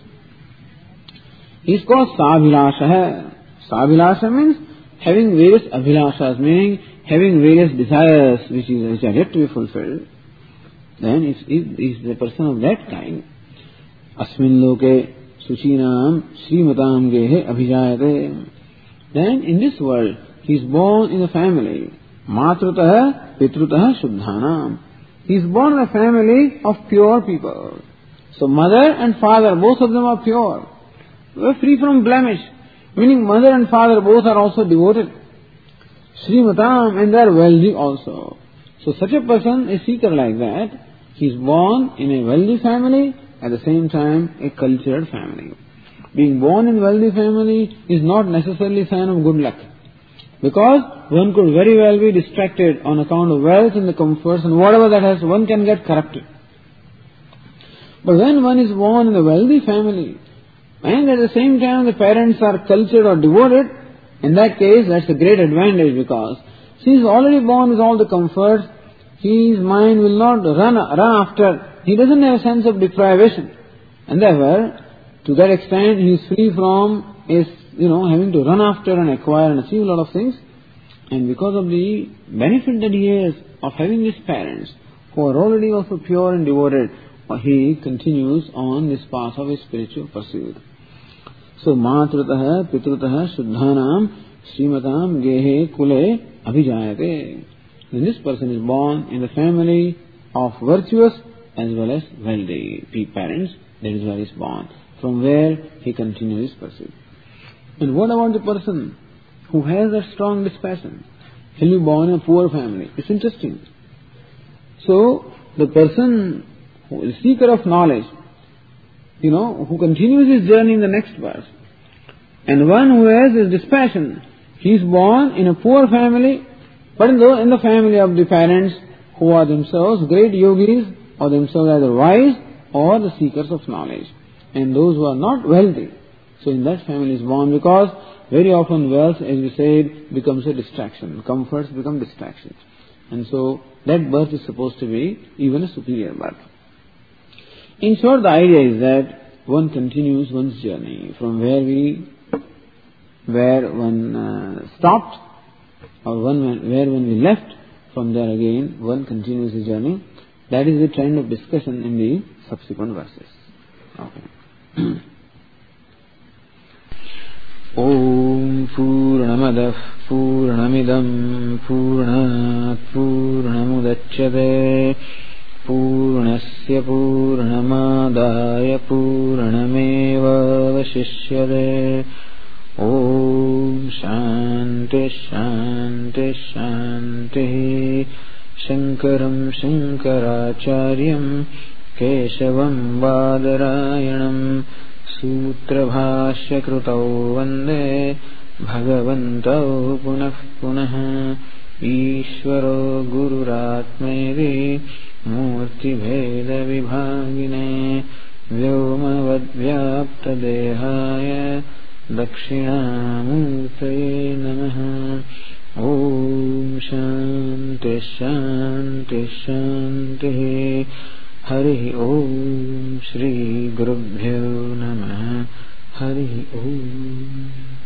[SPEAKER 1] He's called Savilasha. Savilasha means having various abhilashas, meaning having various desires which, is, which are yet to be fulfilled. Then if is the person of that kind, asmin loke suchinam srimatam gehe abhijayate. Then in this world he is born in a family, matrutah pitrutah shuddhanam. He is born in a family of pure people. So mother and father, both of them are pure. They are free from blemish, meaning mother and father both are also devoted. Srimatam, and they are wealthy also. So such a person, a seeker like that, he is born in a wealthy family, at the same time a cultured family. Being born in a wealthy family is not necessarily a sign of good luck, because one could very well be distracted on account of wealth and the comforts and whatever that has, one can get corrupted. But when one is born in a wealthy family, and at the same time the parents are cultured or devoted, in that case that's a great advantage, because since he is already born with all the comforts, his mind will not run, run after, he doesn't have a sense of deprivation. And therefore, to that extent, he is free from is, you know, having to run after and acquire and achieve a lot of things. And because of the benefit that he has of having his parents, who are already also pure and devoted, he continues on this path of his spiritual pursuit. So, matrutah pitrutah shuddhanam srimatam gehe kule abhijayate. Then this person is born in the family of virtuous as well as wealthy parents. That is where he is born, from where he continues his pursuit. And what about the person who has a strong dispassion? He'll be born in a poor family. It's interesting. So, the person who is seeker of knowledge, you know, who continues his journey in the next verse, and one who has his dispassion, he is born in a poor family, but in the, in the family of the parents who are themselves great yogis, or themselves either wise or the seekers of knowledge. And those who are not wealthy, So in that family is born, because very often wealth, as we said, becomes a distraction. Comforts become distractions. And so that birth is supposed to be even a superior birth. In short, the idea is that one continues one's journey from where we, where one uh, stopped, or one, where when we left, from there again one continues the journey. That is the trend of discussion in the subsequent verses. Okay. Om Purnamadah Purnamidam Purnat Purnamudachyate Purnasya Purnamadaya Purnameva Vashishyate. Om Shanti Shanti Shanti. Shankaram Shankaracharyam Keshavam Badarayanam Sutra Bhashya Krutau Vande Bhagavantau Punah Punah. Ishvaro Gururatmeri Murti Bheda Vibhagine Vyomavadvyapta Dehaya Dakshinamurtaye Namaha. Om Shanti Shanti Shanti. Hari Om Shri Gurubhyo Namaha. Hari Om.